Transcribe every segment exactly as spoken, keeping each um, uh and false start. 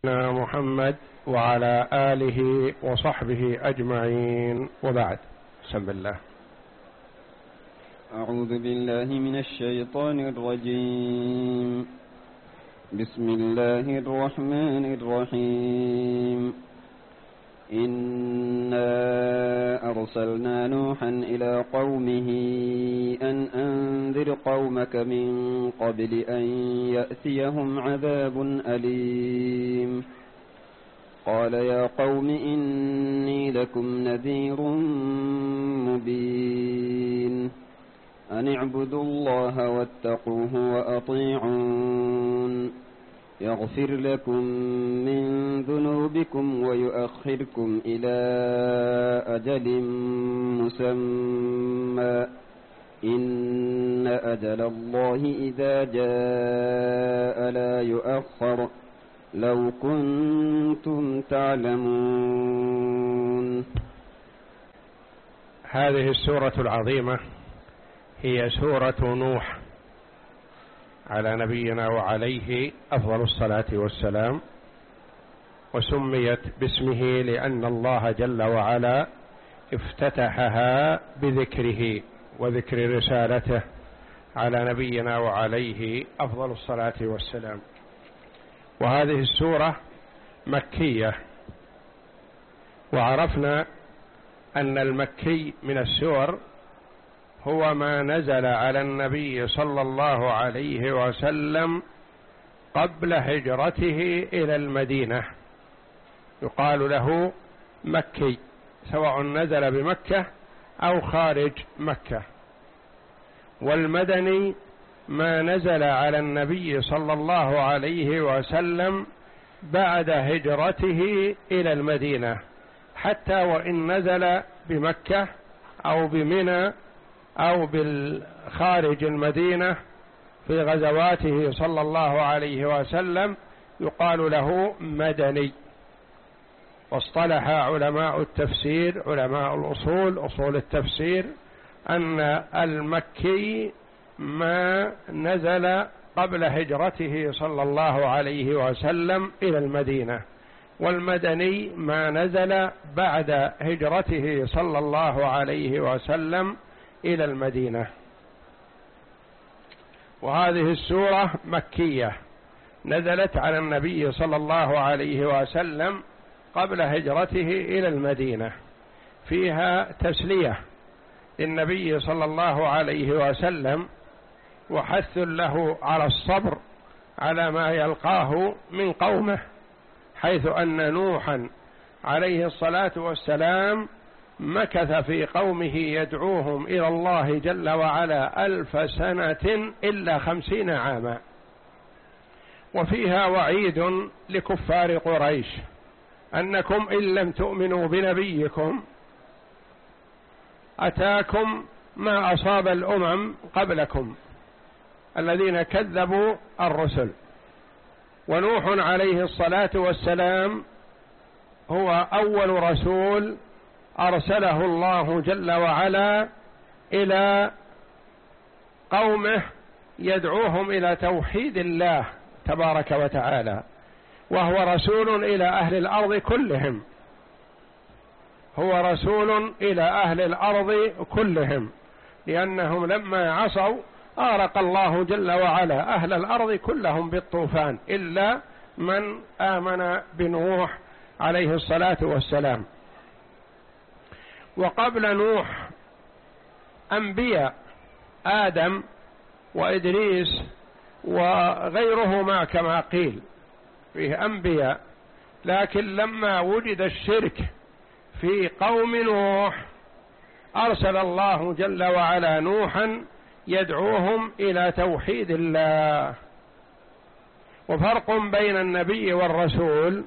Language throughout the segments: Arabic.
محمد وعلى آله وصحبه أجمعين، وبعد. بسم الله. أعوذ بالله من الشيطان الرجيم. بسم الله الرحمن الرحيم. إنا أرسلنا نوحا إلى قومه أن أنذر قومك من قبل أن يأتيهم عذاب أليم. قال يا قوم إني لكم نذير مبين. أن اعبدوا الله واتقوه وأطيعون يغفر لكم من ذنوبكم ويؤخركم إلى أجل مسمى إن أجل الله إذا جاء لا يؤخر لو كنتم تعلمون. هذه السورة العظيمة هي سورة نوح على نبينا وعليه أفضل الصلاة والسلام، وسميت باسمه لأن الله جل وعلا افتتحها بذكره وذكر رسالته على نبينا وعليه أفضل الصلاة والسلام. وهذه السورة مكية، وعرفنا أن المكي من السور هو ما نزل على النبي صلى الله عليه وسلم قبل هجرته إلى المدينة، يقال له مكي، سواء نزل بمكة أو خارج مكة. والمدني ما نزل على النبي صلى الله عليه وسلم بعد هجرته إلى المدينة، حتى وإن نزل بمكة أو بمنى أو بالخارج المدينة في غزواته صلى الله عليه وسلم يقال له مدني. واصطلح علماء التفسير، علماء الأصول، أصول التفسير، أن المكي ما نزل قبل هجرته صلى الله عليه وسلم إلى المدينة، والمدني ما نزل بعد هجرته صلى الله عليه وسلم إلى المدينة. وهذه السورة مكية نزلت على النبي صلى الله عليه وسلم قبل هجرته إلى المدينة، فيها تسلية للنبي صلى الله عليه وسلم وحث له على الصبر على ما يلقاه من قومه، حيث أن نوحا عليه الصلاة والسلام مكث في قومه يدعوهم إلى الله جل وعلا ألف سنة إلا خمسين عاما. وفيها وعيد لكفار قريش أنكم إن لم تؤمنوا بنبيكم أتاكم ما أصاب الأمم قبلكم الذين كذبوا الرسل. ونوح عليه الصلاة والسلام هو أول رسول أرسله الله جل وعلا إلى قومه يدعوهم إلى توحيد الله تبارك وتعالى، وهو رسول إلى أهل الأرض كلهم، هو رسول إلى أهل الأرض كلهم، لأنهم لما عصوا أغرق الله جل وعلا أهل الأرض كلهم بالطوفان إلا من آمن بنوح عليه الصلاة والسلام. وقبل نوح أنبياء آدم وإدريس وغيرهما كما قيل، فيه أنبياء، لكن لما وجد الشرك في قوم نوح أرسل الله جل وعلا نوحا يدعوهم إلى توحيد الله. وفرق بين النبي والرسول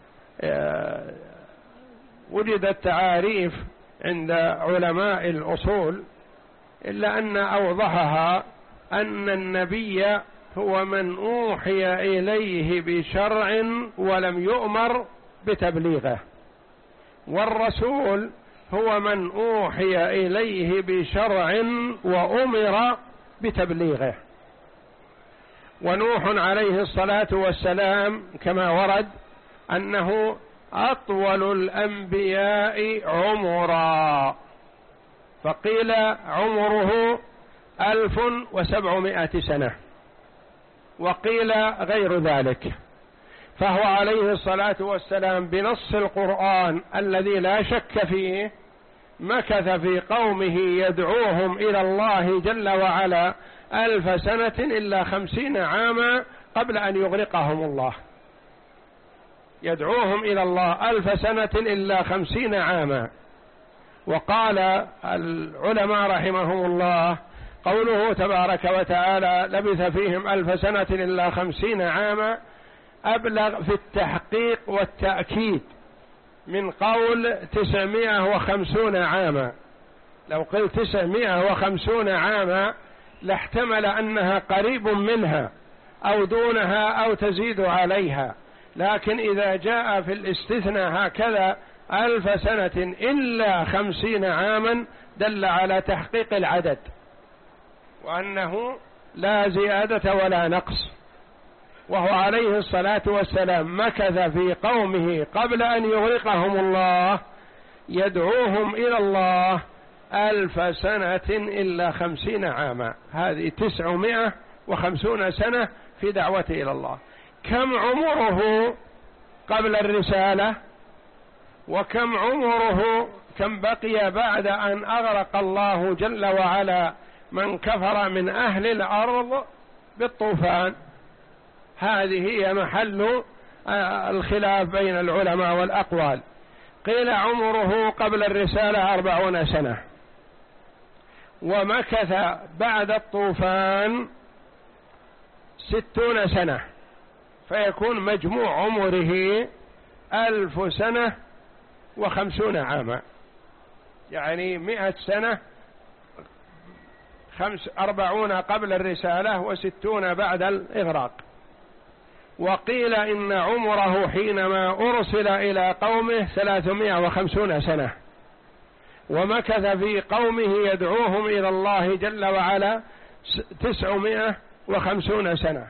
وجدت تعاريف عند علماء الأصول، إلا أن أوضحها أن النبي هو من أوحي إليه بشرع ولم يؤمر بتبليغه، والرسول هو من أوحي إليه بشرع وأمر بتبليغه. ونوح عليه الصلاة والسلام كما ورد أنه أطول الأنبياء عمرا، فقيل عمره ألف وسبعمائة سنة، وقيل غير ذلك. فهو عليه الصلاة والسلام بنص القرآن الذي لا شك فيه مكث في قومه يدعوهم إلى الله جل وعلا ألف سنة إلا خمسين عاما قبل أن يغرقهم الله، يدعوهم إلى الله ألف سنة إلا خمسين عاما. وقال العلماء رحمهم الله قوله تبارك وتعالى لبث فيهم ألف سنة إلا خمسين عاما أبلغ في التحقيق والتأكيد من قول تسعمائة وخمسون عاما. لو قلت تسعمائة وخمسون عاما لاحتمل أنها قريب منها أو دونها أو تزيد عليها، لكن إذا جاء في الاستثناء هكذا ألف سنة إلا خمسين عاما دل على تحقيق العدد، وأنه لا زيادة ولا نقص. وهو عليه الصلاة والسلام مكث في قومه قبل أن يغرقهم الله يدعوهم إلى الله ألف سنة إلا خمسين عاما، هذه تسعمائة وخمسون سنة في دعوته إلى الله. كم عمره قبل الرسالة، وكم عمره كم بقي بعد أن أغرق الله جل وعلا من كفر من أهل الأرض بالطوفان. هذه هي محل الخلاف بين العلماء والأقوال. قيل عمره قبل الرسالة أربعون سنة، ومكث بعد الطوفان ستون سنة، فيكون مجموع عمره ألف سنة وخمسون عاما، يعني مئة سنة، خمس أربعون قبل الرسالة وستون بعد الإغراق. وقيل إن عمره حينما أرسل إلى قومه ثلاثمائة وخمسون سنة، ومكث في قومه يدعوهم إلى الله جل وعلا تسعمائة وخمسون سنة،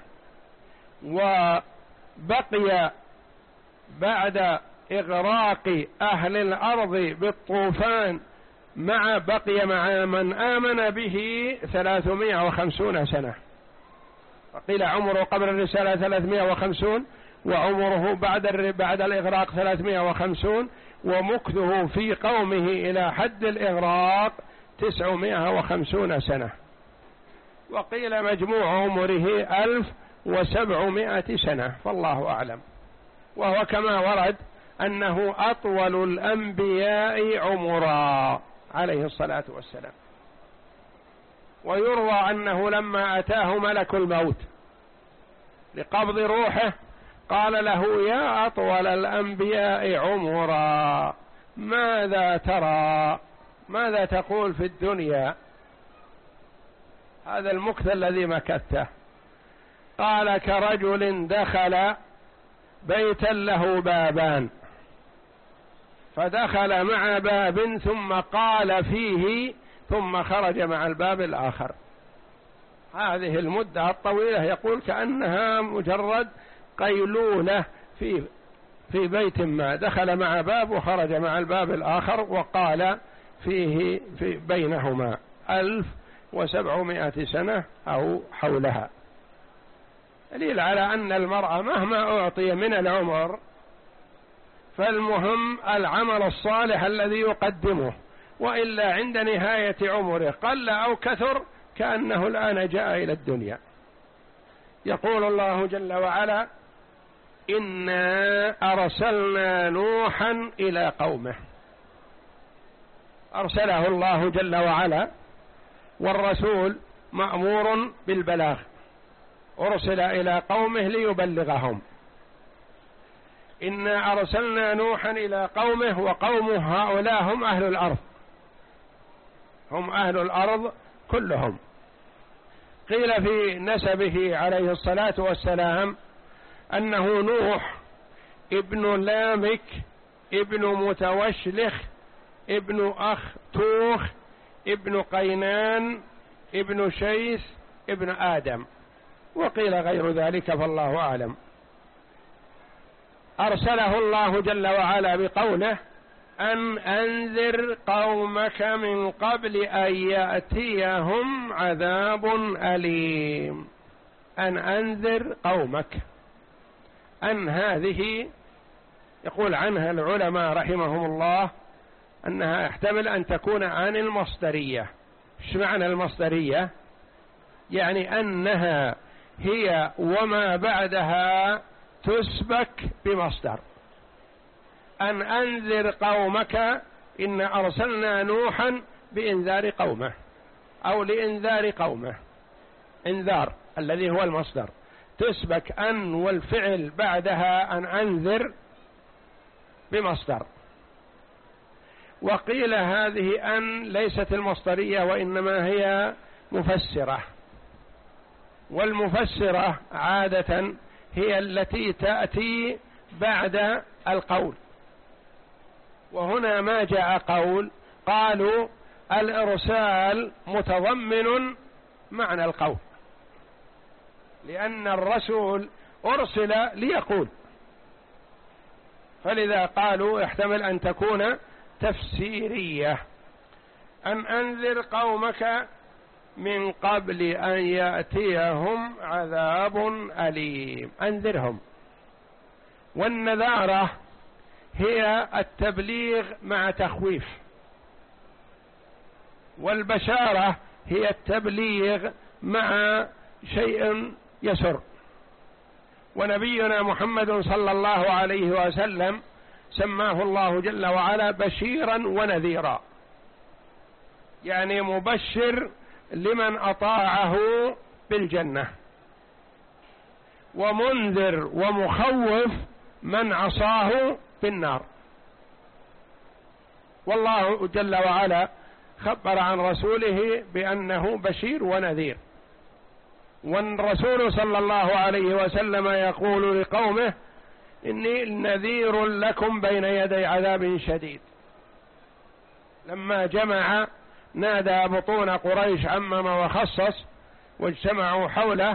وبقي بعد إغراق أهل الأرض بالطوفان مع بقي مع من آمن به ثلاثمائة وخمسون سنة. وقيل عمره قبل الرسالة ثلاثمائة وخمسون، وعمره بعد بعد الإغراق ثلاثمائة وخمسون، ومكثه في قومه إلى حد الإغراق تسعمائة وخمسون سنة. وقيل مجموع عمره ألف وسبعمائة سنة، فالله أعلم. وهو كما ورد أنه أطول الأنبياء عمرا عليه الصلاة والسلام. ويروى أنه لما أتاه ملك الموت لقبض روحه قال له يا أطول الأنبياء عمرا ماذا ترى، ماذا تقول في الدنيا، هذا المكث الذي مكثته؟ قال كرجل دخل بيتا له بابان، فدخل مع باب ثم قال فيه ثم خرج مع الباب الآخر. هذه المدة الطويلة يقول كأنها مجرد قيلولة في في بيت ما، دخل مع باب وخرج مع الباب الآخر، وقال فيه في بينهما ألف وسبعمائة سنة أو حولها. دليل على أن المرأة مهما أعطي من العمر فالمهم العمل الصالح الذي يقدمه، وإلا عند نهاية عمره قل أو كثر كأنه الآن جاء إلى الدنيا. يقول الله جل وعلا إنا أرسلنا نوحا إلى قومه، أرسله الله جل وعلا، والرسول مأمور بالبلاغ، أرسل إلى قومه ليبلغهم. إنا أرسلنا نوحا إلى قومه، وقومه هؤلاء هم أهل الأرض، هم أهل الأرض كلهم. قيل في نسبه عليه الصلاة والسلام أنه نوح ابن لامك ابن متوشلخ ابن أخ توخ ابن قينان ابن شيث ابن آدم، وقيل غير ذلك فالله أعلم. أرسله الله جل وعلا بقوله أن أنذر قومك من قبل أن يأتيهم عذاب أليم. أن أنذر قومك، أن هذه يقول عنها العلماء رحمهم الله أنها يحتمل أن تكون عن المصدرية. إيش معنى المصدرية؟ يعني أنها هي وما بعدها تسبك بمصدر. أن أنذر قومك، إن أرسلنا نوحا بإنذار قومه أو لإنذار قومه، إنذار الذي هو المصدر، تسبك أن والفعل بعدها أن أنذر بمصدر. وقيل هذه أن ليست المصدرية وإنما هي مفسرة، والمفسرة عادة هي التي تأتي بعد القول، وهنا ما جاء قول، قالوا الإرسال متضمن معنى القول، لأن الرسول أرسل ليقول، فلذا قالوا يحتمل أن تكون تفسيرية. أن أنذر قومك من قبل أن يأتيهم عذاب أليم، أنذرهم. والنذارة هي التبليغ مع تخويف، والبشارة هي التبليغ مع شيء يسر. ونبينا محمد صلى الله عليه وسلم سماه الله جل وعلا بشيرا ونذيرا، يعني مبشر لمن أطاعه بالجنة، ومنذر ومخوف من عصاه بالنار. والله جل وعلا خبر عن رسوله بأنه بشير ونذير، والرسول صلى الله عليه وسلم يقول لقومه إني نذير لكم بين يدي عذاب شديد. لما جمع نادى بطون قريش عمم وخصص واجتمعوا حوله،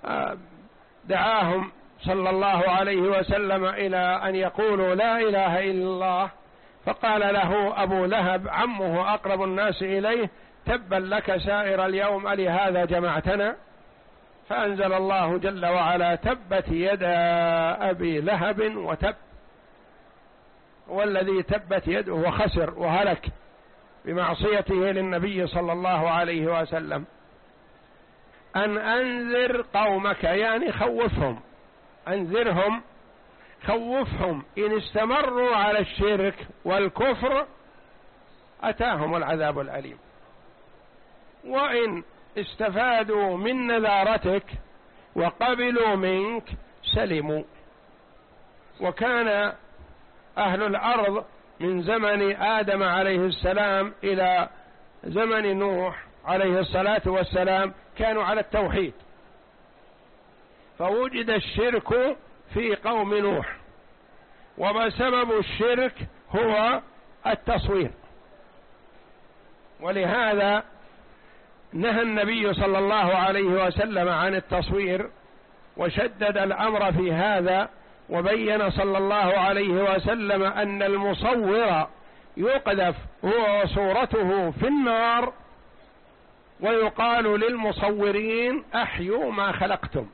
دعاهم صلى الله عليه وسلم إلى أن يقولوا لا إله إلا الله، فقال له أبو لهب عمه أقرب الناس إليه تبا لك سائر اليوم ألهذا جمعتنا؟ فأنزل الله جل وعلا تبت يدا أبي لهب وتب، والذي تبت يده وخسر وهلك بمعصيته للنبي صلى الله عليه وسلم. أن أنذر قومك يعني خوفهم، أنذرهم خوفهم، إن استمروا على الشرك والكفر أتاهم العذاب الأليم، وإن استفادوا من نذارتك وقبلوا منك سلموا. وكان أهل الأرض من زمن آدم عليه السلام إلى زمن نوح عليه الصلاة والسلام كانوا على التوحيد، فوجد الشرك في قوم نوح، وسبب الشرك هو التصوير، ولهذا نهى النبي صلى الله عليه وسلم عن التصوير وشدد الأمر في هذا، وبين صلى الله عليه وسلم أن المصور يقذف هو وصورته في النار، ويقال للمصورين أحيوا ما خلقتم.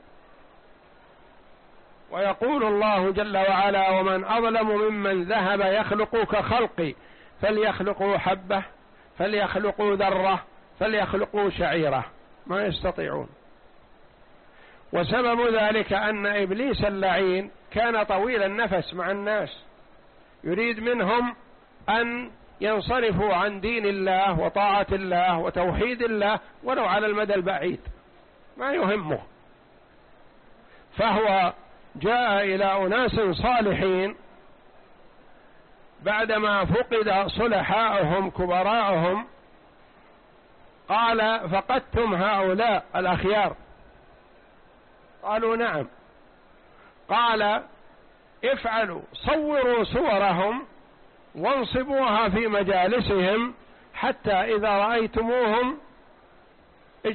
ويقول الله جل وعلا ومن أظلم ممن ذهب يخلق كخلقي فليخلقوا حبة فليخلقوا ذرة فليخلقوا شعيرة، ما يستطيعون. وسبب ذلك أن إبليس اللعين كان طويل النفس مع الناس، يريد منهم أن ينصرفوا عن دين الله وطاعة الله وتوحيد الله ولو على المدى البعيد، ما يهمه. فهو جاء إلى أناس صالحين بعدما فقد صلحاؤهم كبراءهم، قال فقدتم هؤلاء الأخيار؟ قالوا نعم. قال افعلوا، صوروا صورهم وانصبوها في مجالسهم حتى إذا رأيتموهم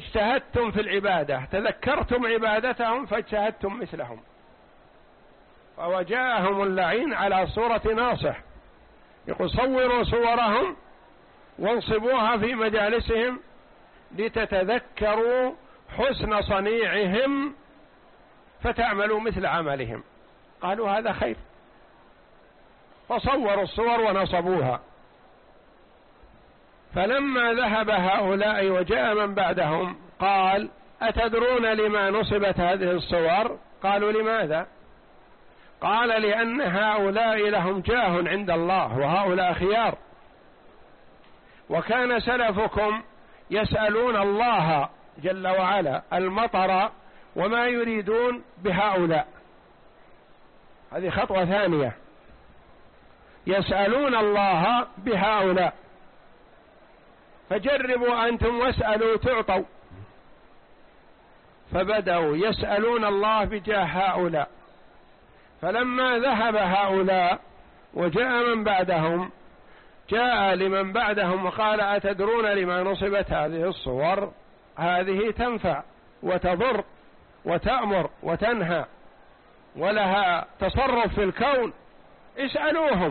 اجتهدتم في العبادة، تذكرتم عبادتهم فاجتهدتم مثلهم. وجاءهم اللعين على صورة ناصح، يقول صوروا صورهم وانصبوها في مجالسهم لتتذكروا حسن صنيعهم فتعملوا مثل عملهم. قالوا هذا خير، فصوروا الصور ونصبوها. فلما ذهب هؤلاء وجاء من بعدهم قال أتدرون لما نصبت هذه الصور؟ قالوا لماذا؟ قال لأن هؤلاء لهم جاه عند الله وهؤلاء خيار، وكان سلفكم يسألون الله جل وعلا المطر وما يريدون بهؤلاء. هذه خطوة ثانية، يسألون الله بهؤلاء، فجربوا أنتم واسألوا تعطوا. فبدأوا يسألون الله بجاه هؤلاء، فلما ذهب هؤلاء وجاء من بعدهم جاء لمن بعدهم وقال أتدرون لما نصبت هذه الصور؟ هذه تنفع وتضر وتأمر وتنهى ولها تصرف في الكون، اسألوهم.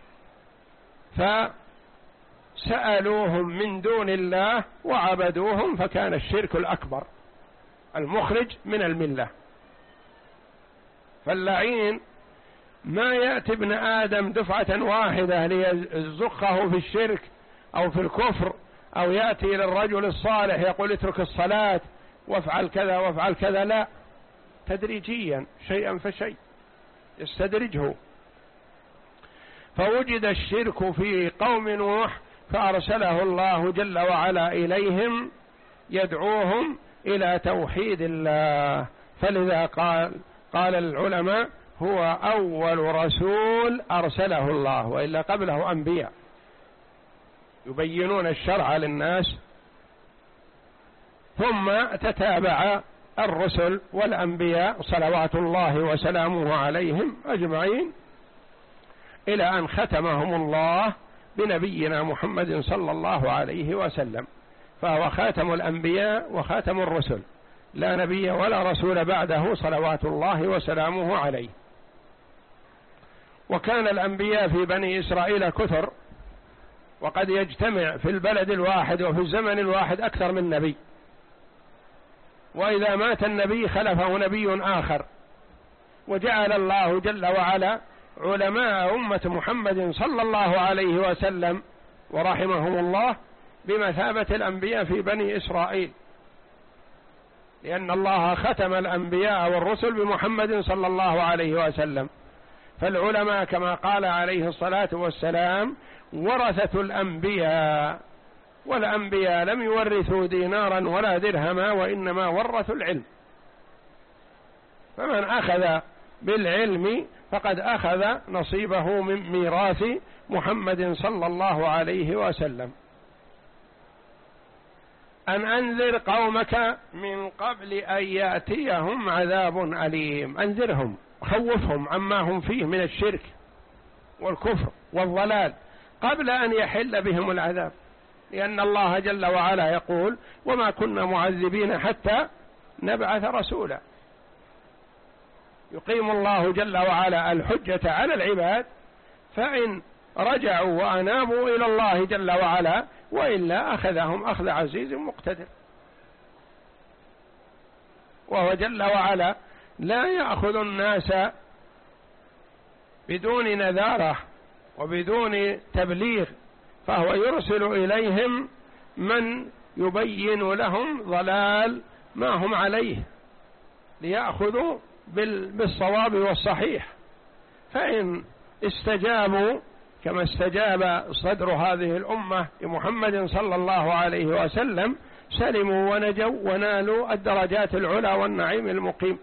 فسألوهم من دون الله وعبدوهم، فكان الشرك الأكبر المخرج من الملة. فاللعين ما يأتي ابن آدم دفعة واحدة ليزقه في الشرك أو في الكفر، أو يأتي للرجل الصالح يقول اترك الصلاة وافعل كذا وافعل كذا، لا، تدريجيا شيئا فشيء يستدرجه. فوجد الشرك في قوم نوح فأرسله الله جل وعلا إليهم يدعوهم إلى توحيد الله. فلذا قال قال العلماء هو أول رسول أرسله الله، وإلا قبله أنبياء يبينون الشرع للناس، ثم تتابع الرسل والأنبياء صلوات الله وسلامه عليهم أجمعين إلى أن ختمهم الله بنبينا محمد صلى الله عليه وسلم، فهو خاتم الأنبياء وخاتم الرسل، لا نبي ولا رسول بعده صلوات الله وسلامه عليه. وكان الأنبياء في بني إسرائيل كثر، وقد يجتمع في البلد الواحد وفي الزمن الواحد أكثر من نبي، وإذا مات النبي خلفه نبي آخر. وجعل الله جل وعلا علماء أمة محمد صلى الله عليه وسلم ورحمهم الله بمثابة الأنبياء في بني إسرائيل، لأن الله ختم الأنبياء والرسل بمحمد صلى الله عليه وسلم. فالعلماء كما قال عليه الصلاة والسلام ورثة الأنبياء، والأنبياء لم يورثوا دينارا ولا درهما، وإنما ورثوا العلم. فمن أخذ بالعلم فقد أخذ نصيبه من ميراث محمد صلى الله عليه وسلم. أن أنذر قومك من قبل أن يأتيهم عذاب أليم، أنذرهم خوفهم عما هم فيه من الشرك والكفر والضلال قبل أن يحل بهم العذاب، لأن الله جل وعلا يقول وما كنا معذبين حتى نبعث رسولا. يقيم الله جل وعلا الحجة على العباد، فإن رجعوا وأنابوا إلى الله جل وعلا، وإلا أخذهم أخذ عزيز مقتدر. وهو جل وعلا لا يأخذ الناس بدون نذارة وبدون تبليغ، فهو يرسل إليهم من يبين لهم ضلال ما هم عليه ليأخذوا بالصواب والصحيح. فإن استجابوا كما استجاب صدر هذه الأمة لمحمد صلى الله عليه وسلم سلموا ونجوا ونالوا الدرجات العلى والنعيم المقيم.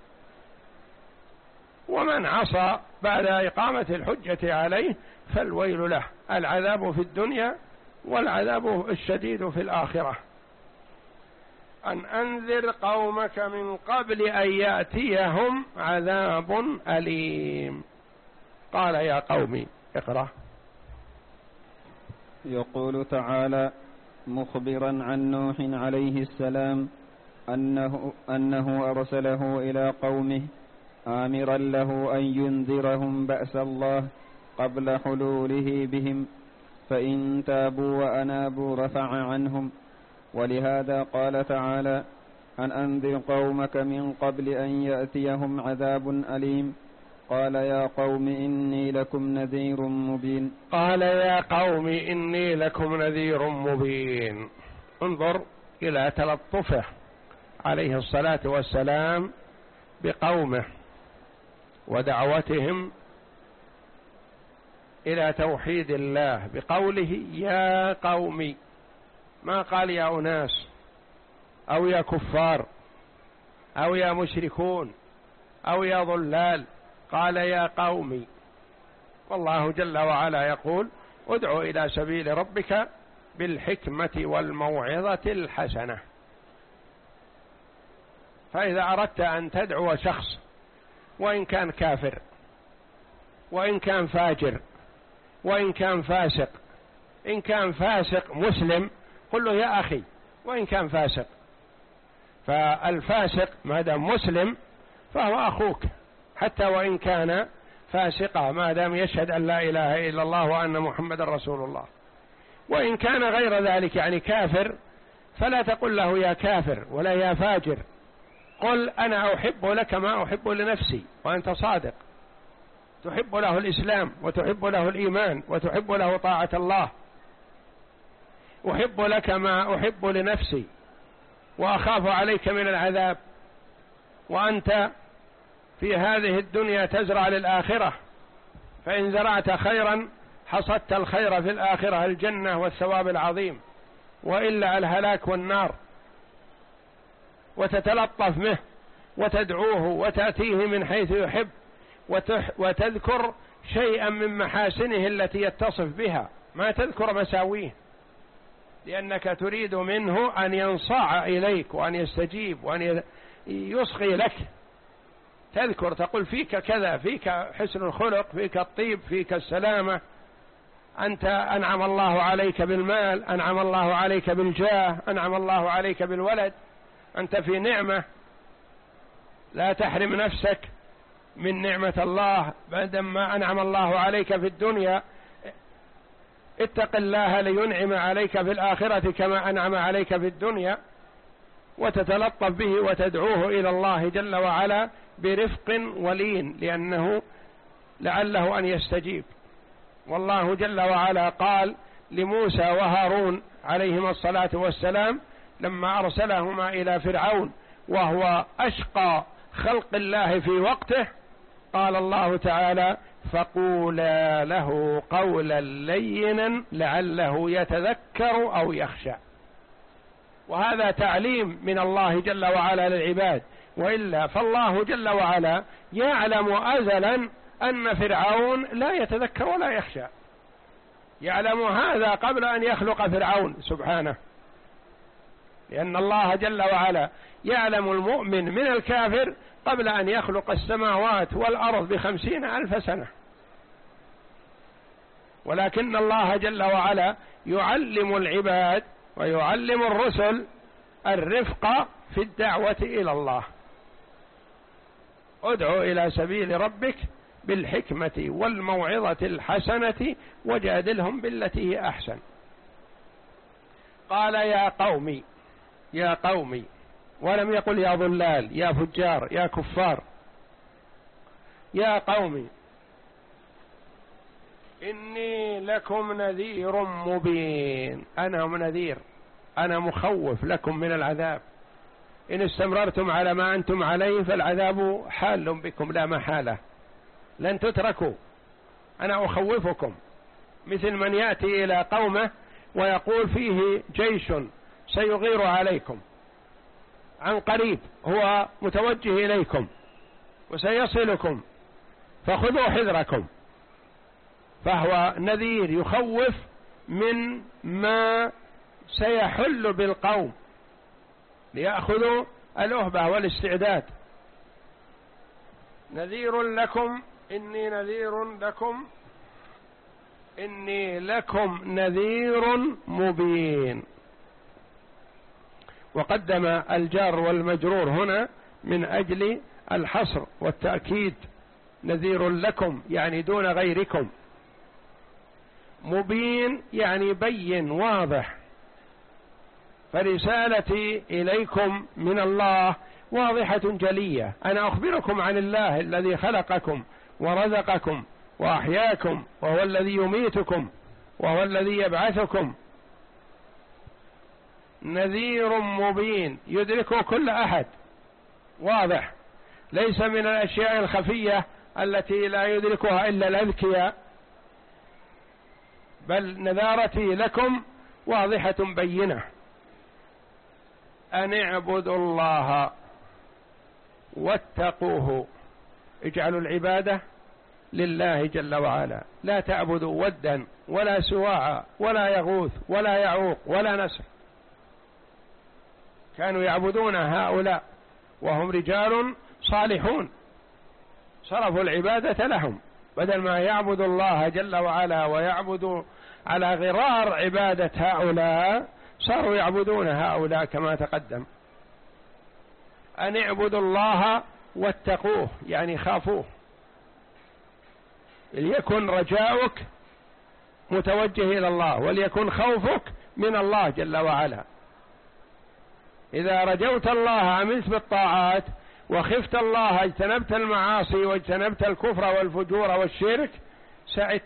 ومن عصى بعد إقامة الحجة عليه فالويل له، العذاب في الدنيا والعذاب الشديد في الآخرة. أن أنذر قومك من قبل أن يأتيهم عذاب أليم. قال يا قومي اقرأ. يقول تعالى مخبرا عن نوح عليه السلام أنه, أنه أرسله إلى قومه آمرا له أن ينذرهم بأس الله قبل حلوله بهم، فإن تابوا وأنابوا رفع عنهم. ولهذا قال تعالى: أن أنذر قومك من قبل أن يأتيهم عذاب أليم. قال يا قوم إني لكم نذير مبين. قال يا قوم إني لكم نذير مبين. انظر إلى تلطفه عليه الصلاة والسلام بقومه ودعوتهم إلى توحيد الله بقوله يا قوم، ما قال يا أناس أو يا كفار أو يا مشركون أو يا ضلال، قال يا قوم. والله جل وعلا يقول: ادع إلى سبيل ربك بالحكمة والموعظة الحسنة. فإذا أردت أن تدعو شخص وإن كان كافر وإن كان فاجر وإن كان فاسق، إن كان فاسق مسلم قل له يا أخي، وإن كان فاسق، فالفاسق ما دام مسلم فهو أخوك حتى وإن كان فاسقا، ما دام يشهد أن لا إله إلا الله وأن محمد رسول الله. وإن كان غير ذلك يعني كافر، فلا تقل له يا كافر ولا يا فاجر، قل أنا أحب لك ما أحب لنفسي، وأنت صادق، تحب له الإسلام وتحب له الإيمان وتحب له طاعة الله. أحب لك ما أحب لنفسي وأخاف عليك من العذاب، وأنت في هذه الدنيا تزرع للآخرة، فإن زرعت خيرا حصدت الخير في الآخرة، الجنة والثواب العظيم، وإلا الهلاك والنار. وتتلطف به وتدعوه وتأتيه من حيث يحب، وتذكر شيئا من محاسنه التي يتصف بها، ما تذكر مساويه، لأنك تريد منه أن ينصاع إليك وأن يستجيب وأن يصغي لك. تذكر تقول فيك كذا، فيك حسن الخلق، فيك الطيب، فيك السلامة، أنت أنعم الله عليك بالمال، أنعم الله عليك بالجاه، أنعم الله عليك بالولد، أنت في نعمة، لا تحرم نفسك من نعمة الله بعدما أنعم الله عليك في الدنيا. اتق الله لينعم عليك في الآخرة كما أنعم عليك في الدنيا. وتتلطف به وتدعوه إلى الله جل وعلا برفق ولين، لأنه لعله أن يستجيب. والله جل وعلا قال لموسى وهارون عليهما الصلاة والسلام لما أرسلهما إلى فرعون وهو أشقى خلق الله في وقته، قال الله تعالى: فقولا له قولا لينا لعله يتذكر أو يخشى. وهذا تعليم من الله جل وعلا للعباد، وإلا فالله جل وعلا يعلم أزلا أن فرعون لا يتذكر ولا يخشى، يعلم هذا قبل أن يخلق فرعون سبحانه، لأن الله جل وعلا يعلم المؤمن من الكافر قبل أن يخلق السماوات والأرض بخمسين ألف سنة. ولكن الله جل وعلا يعلم العباد ويعلم الرسل الرفق في الدعوة إلى الله. ادعو إلى سبيل ربك بالحكمة والموعظة الحسنة وجادلهم بالتي هي أحسن. قال يا قومي، يا قومي، ولم يقل يا ضلال، يا فجار، يا كفار. يا قومي إني لكم نذير مبين، أنا نذير، أنا مخوف لكم من العذاب. إن استمررتم على ما أنتم عليه فالعذاب حال بكم لا محالة، لن تتركوا، أنا أخوفكم. مثل من يأتي إلى قومه ويقول فيه جيش سيغير عليكم عن قريب، هو متوجه إليكم وسيصلكم فخذوا حذركم. فهو نذير يخوف من ما سيحل بالقوم ليأخذوا الأهبة والاستعداد. نذير لكم إني نذير لكم إني لكم نذير مبين. وقدم الجار والمجرور هنا من أجل الحصر والتأكيد، نذير لكم يعني دون غيركم، مبين يعني بين واضح. فرسالتي إليكم من الله واضحة جلية، أنا أخبركم عن الله الذي خلقكم ورزقكم وأحياكم، وهو الذي يميتكم وهو الذي يبعثكم. نذير مبين يدركه كل أحد، واضح، ليس من الأشياء الخفية التي لا يدركها إلا الأذكياء، بل نذارتي لكم واضحة بينة. أن اعبدوا الله واتقوه، اجعلوا العبادة لله جل وعلا، لا تعبدوا ودا ولا سواعا ولا يغوث ولا يعوق ولا نسر. كانوا يعبدون هؤلاء وهم رجال صالحون، صرفوا العبادة لهم، بدل ما يعبد الله جل وعلا ويعبدوا على غرار عبادة هؤلاء صاروا يعبدون هؤلاء كما تقدم. أن اعبدوا الله واتقوه يعني خافوه، ليكن رجاؤك متوجه إلى الله وليكن خوفك من الله جل وعلا. إذا رجوت الله عملت بالطاعات، وخفت الله اجتنبت المعاصي واجتنبت الكفر والفجور والشرك، سعدت.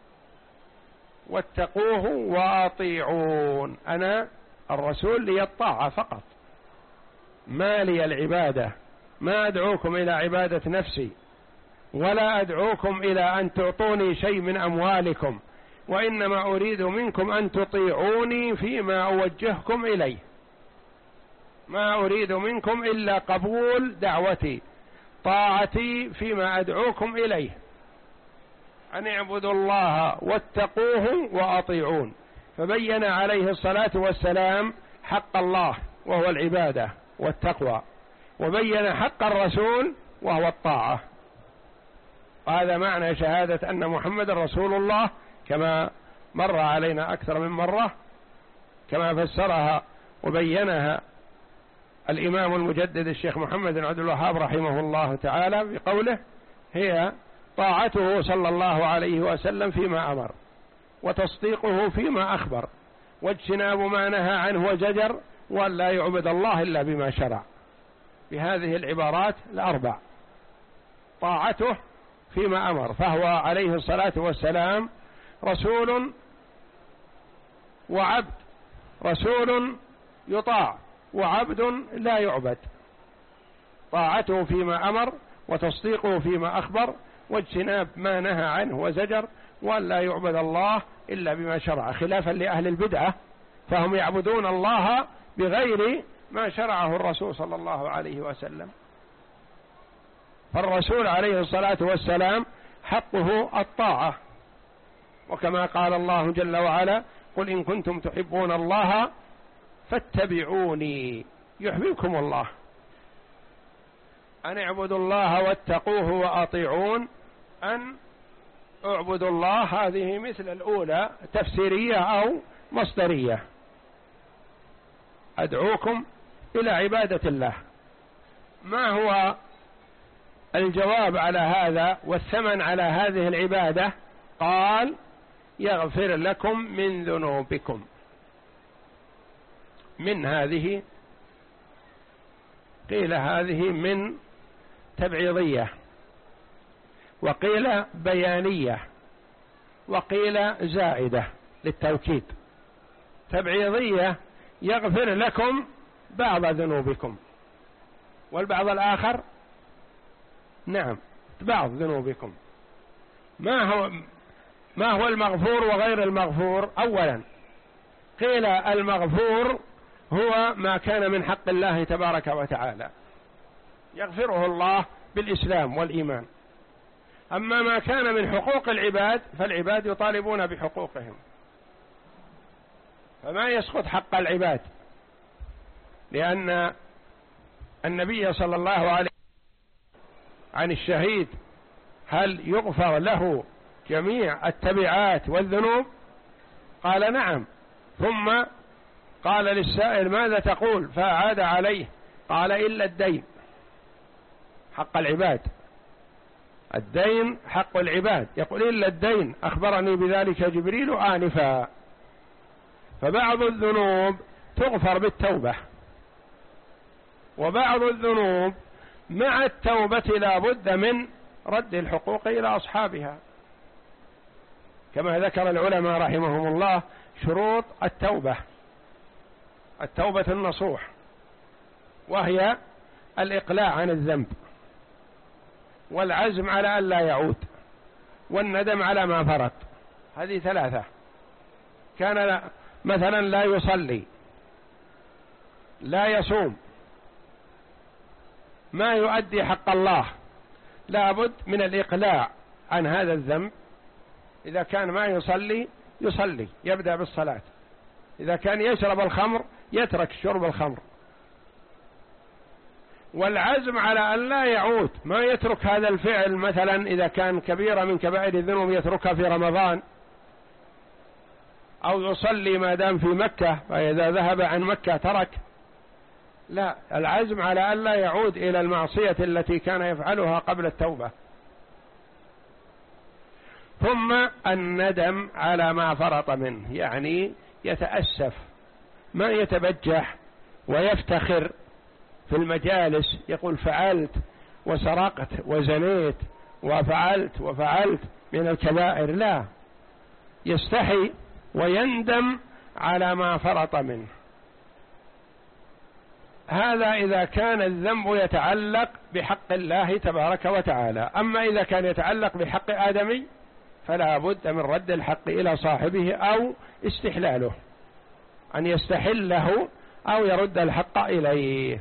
واتقوه وأطيعون، أنا الرسول لي الطاعة فقط، ما لي العبادة، ما أدعوكم إلى عبادة نفسي، ولا أدعوكم إلى أن تعطوني شيء من أموالكم، وإنما أريد منكم أن تطيعوني فيما أوجهكم إليه، ما أريد منكم إلا قبول دعوتي، طاعتي فيما أدعوكم إليه. أن اعبدوا الله واتقوه وأطيعون، فبين عليه الصلاة والسلام حق الله وهو العبادة والتقوى، وبين حق الرسول وهو الطاعة. هذا معنى شهادة أن محمد رسول الله كما مر علينا أكثر من مرة، كما فسرها وبينها الإمام المجدد الشيخ محمد بن عبد الوهاب رحمه الله تعالى بقوله: هي طاعته صلى الله عليه وسلم فيما أمر، وتصديقه فيما أخبر، واجتناب ما نهى عنه وزجر، وأن لا يعبد الله إلا بما شرع. بهذه العبارات الأربع: طاعته فيما أمر، فهو عليه الصلاة والسلام رسول وعبد، رسول يطاع وعبد لا يعبد. طاعته فيما أمر، وتصديقه فيما أخبر، واجتناب ما نهى عنه وزجر، وأن لا يعبد الله إلا بما شرع، خلافا لأهل البدعة فهم يعبدون الله بغير ما شرعه الرسول صلى الله عليه وسلم. فالرسول عليه الصلاة والسلام حقه الطاعة، وكما قال الله جل وعلا: قل إن كنتم تحبون الله فاتبعوني يحببكم الله. أن اعبدوا الله واتقوه وأطيعون، أن اعبدوا الله هذه مثل الأولى تفسيرية أو مصدرية، أدعوكم إلى عبادة الله. ما هو الجواب على هذا والثمن على هذه العبادة؟ قال: يغفر لكم من ذنوبكم. من هذه قيل هذه من تبعيضية، وقيل بيانية، وقيل زائدة للتوكيد. تبعيضية: يغفر لكم بعض ذنوبكم، والبعض الآخر نعم بعض ذنوبكم. ما هو ما هو المغفور وغير المغفور؟ أولا قيل المغفور هو ما كان من حق الله تبارك وتعالى، يغفره الله بالإسلام والإيمان. أما ما كان من حقوق العباد فالعباد يطالبون بحقوقهم، فما يسقط حق العباد، لأن النبي صلى الله عليه وسلم عن الشهيد: هل يغفر له جميع التبعات والذنوب؟ قال: نعم. ثم قال للسائل: ماذا تقول؟ فأعاد عليه قال: إلا الدين. حق العباد، الدين حق العباد. يقول إلا الدين، أخبرني بذلك جبريل آنفا. فبعض الذنوب تغفر بالتوبة، وبعض الذنوب مع التوبة لا بد من رد الحقوق إلى أصحابها، كما ذكر العلماء رحمهم الله شروط التوبة: التوبة النصوح، وهي الإقلاع عن الذنب، والعزم على أن لا يعود، والندم على ما فرط. هذه ثلاثة. كان مثلا لا يصلي، لا يصوم، ما يؤدي حق الله، لا بد من الإقلاع عن هذا الذنب. إذا كان ما يصلي يصلي، يبدأ بالصلاة. إذا كان يشرب الخمر يترك شرب الخمر، والعزم على أن لا يعود، ما يترك هذا الفعل. مثلا إذا كان كبيرة من كبائر الذنوب يتركها في رمضان، أو يصلي ما دام في مكة، فإذا ذهب عن مكة ترك. لا، العزم على أن لا يعود إلى المعصية التي كان يفعلها قبل التوبة. ثم الندم على ما فرط منه، يعني يتأسف، ما يتبجح ويفتخر في المجالس يقول فعلت وسرقت وزنيت وفعلت وفعلت من الكبائر. لا، يستحي ويندم على ما فرط منه. هذا إذا كان الذنب يتعلق بحق الله تبارك وتعالى. أما إذا كان يتعلق بحق آدمي فلا بد من رد الحق إلى صاحبه أو استحلاله، أن يستحله أو يرد الحق إليه.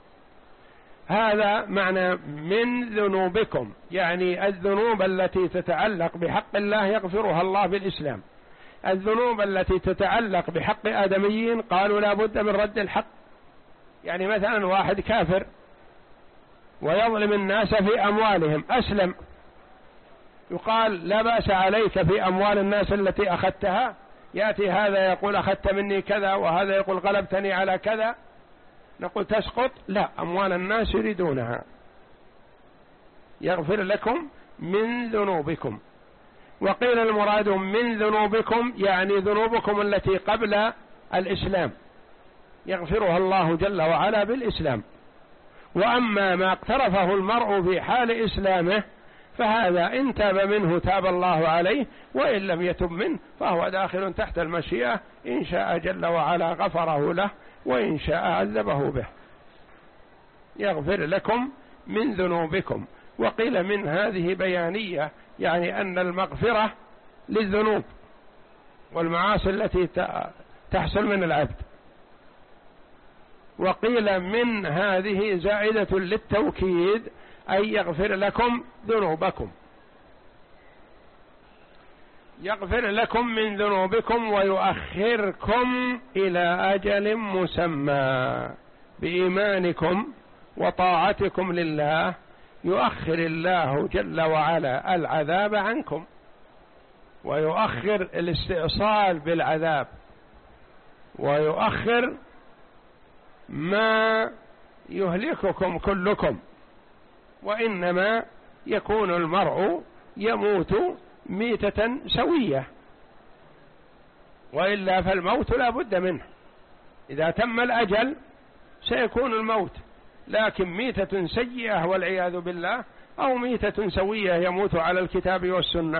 هذا معنى من ذنوبكم، يعني الذنوب التي تتعلق بحق الله يغفرها الله بالإسلام. الذنوب التي تتعلق بحق آدميين قالوا لا بد من رد الحق. يعني مثلا واحد كافر ويظلم الناس في أموالهم، أسلم، يقال لا بأس عليك في أموال الناس التي أخذتها. يأتي هذا يقول أخذت مني كذا، وهذا يقول غلبتني على كذا، نقول تسقط؟ لا، أموال الناس يريدونها. يغفر لكم من ذنوبكم. وقيل المراد من ذنوبكم يعني ذنوبكم التي قبل الإسلام، يغفرها الله جل وعلا بالإسلام. وأما ما اقترفه المرء في حال إسلامه فهذا إن تاب منه تاب الله عليه، وإن لم يتب منه فهو داخل تحت المشيئة، إن شاء جل وعلا غفره له، وإن شاء عذبه به. يغفر لكم من ذنوبكم. وقيل من هذه بيانية، يعني أن المغفرة للذنوب والمعاصي التي تحصل من العبد. وقيل من هذه زائدة للتوكيد، أي يغفر لكم ذنوبكم، يغفر لكم من ذنوبكم ويؤخركم إلى أجل مسمى. بإيمانكم وطاعتكم لله يؤخر الله جل وعلا العذاب عنكم، ويؤخر الاستئصال بالعذاب، ويؤخر ما يهلككم كلكم. وإنما يكون المرء يموت ميتة سوية، وإلا فالموت لا بد منه. إذا تم الأجل سيكون الموت، لكن ميتة سيئة والعياذ بالله، أو ميتة سوية يموت على الكتاب والسنة.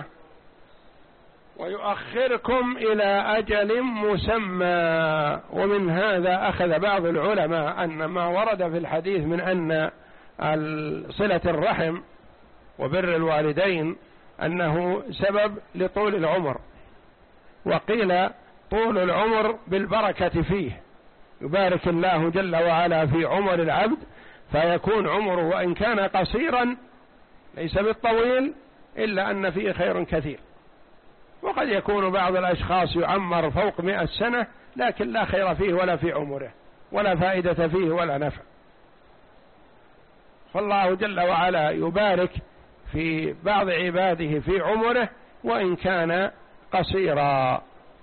ويؤخركم إلى أجل مسمى. ومن هذا أخذ بعض العلماء أن ما ورد في الحديث من أن صلة الرحم وبر الوالدين أنه سبب لطول العمر. وقيل طول العمر بالبركة فيه، يبارك الله جل وعلا في عمر العبد، فيكون عمره وإن كان قصيرا ليس بالطويل إلا أن فيه خير كثير. وقد يكون بعض الأشخاص يعمر فوق مئة سنة لكن لا خير فيه ولا في عمره، ولا فائدة فيه ولا نفع. فالله جل وعلا يبارك في بعض عباده في عمره وإن كان قصيرا.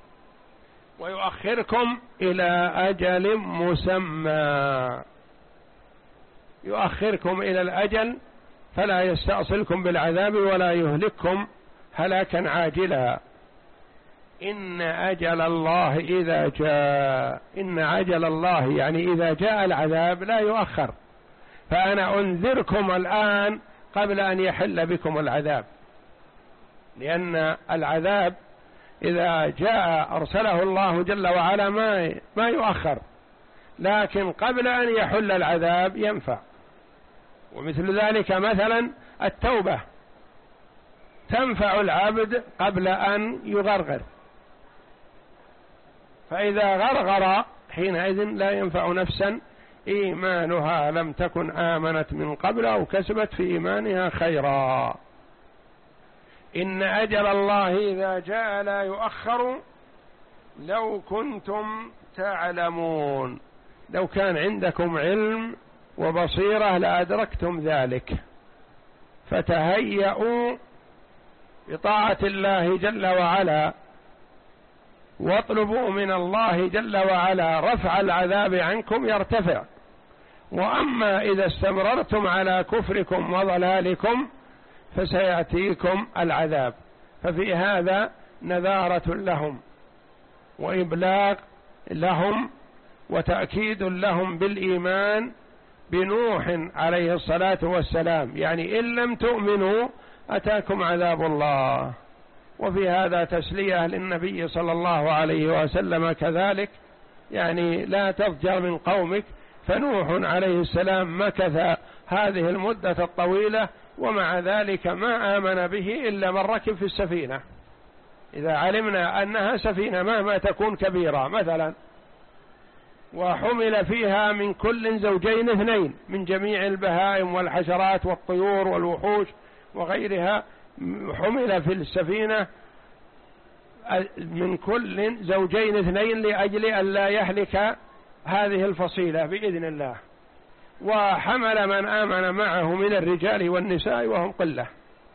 ويؤخركم إلى أجل مسمى، يؤخركم إلى الأجل فلا يستأصلكم بالعذاب ولا يهلككم هلاكا عاجلا. إن أجل الله إذا جاء، إن أجل الله يعني إذا جاء العذاب لا يؤخر، فأنا أنذركم الآن قبل أن يحل بكم العذاب، لأن العذاب إذا جاء أرسله الله جل وعلا ما ما يؤخر، لكن قبل أن يحل العذاب ينفع. ومثل ذلك مثلا التوبة تنفع العبد قبل أن يغرغر، فإذا غرغر حينئذ لا ينفع نفسا إيمانها لم تكن آمنت من قبل أو كسبت في إيمانها خيرا. إن أجل الله إذا جاء لا يؤخر لو كنتم تعلمون، لو كان عندكم علم وبصيرة لأدركتم ذلك، فتهيئوا بطاعة الله جل وعلا واطلبوا من الله جل وعلا رفع العذاب عنكم يرتفع. وأما إذا استمررتم على كفركم وضلالكم فسيأتيكم العذاب. ففي هذا نذارة لهم وإبلاغ لهم وتأكيد لهم بالإيمان بنوح عليه الصلاة والسلام، يعني إن لم تؤمنوا أتاكم عذاب الله. وفي هذا تسلية للنبي صلى الله عليه وسلم كذلك، يعني لا تضجر من قومك. فنوح عليه السلام مكث هذه المدة الطويلة ومع ذلك ما آمن به إلا من ركب في السفينة. إذا علمنا أنها سفينة مهما تكون كبيرة مثلا وحمل فيها من كل زوجين اثنين من جميع البهائم والحشرات والطيور والوحوش وغيرها، حمل في السفينة من كل زوجين اثنين لأجل أن لا يهلك هذه الفصيلة بإذن الله، وحمل من آمن معه من الرجال والنساء وهم قلة،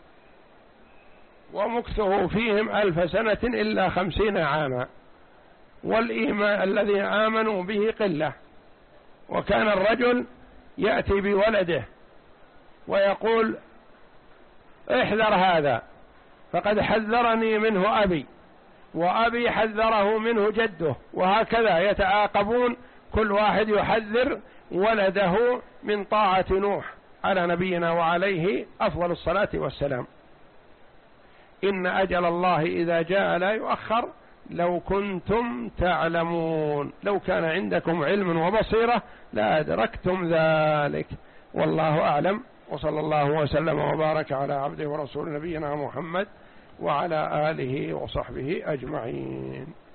ومكثه فيهم ألف سنة إلا خمسين عاما، والإيمان الذي آمنوا به قلة. وكان الرجل يأتي بولده ويقول احذر هذا فقد حذرني منه أبي، وأبي حذره منه جده، وهكذا يتعاقبون، كل واحد يحذر ولده من طاعة نوح على نبينا وعليه أفضل الصلاة والسلام. إن أجل الله إذا جاء لا يؤخر لو كنتم تعلمون، لو كان عندكم علم وبصيرة لأدركتم ذلك. والله أعلم، وصلى الله وسلم وبارك على عبده ورسول نبينا محمد وعلى آله وصحبه أجمعين.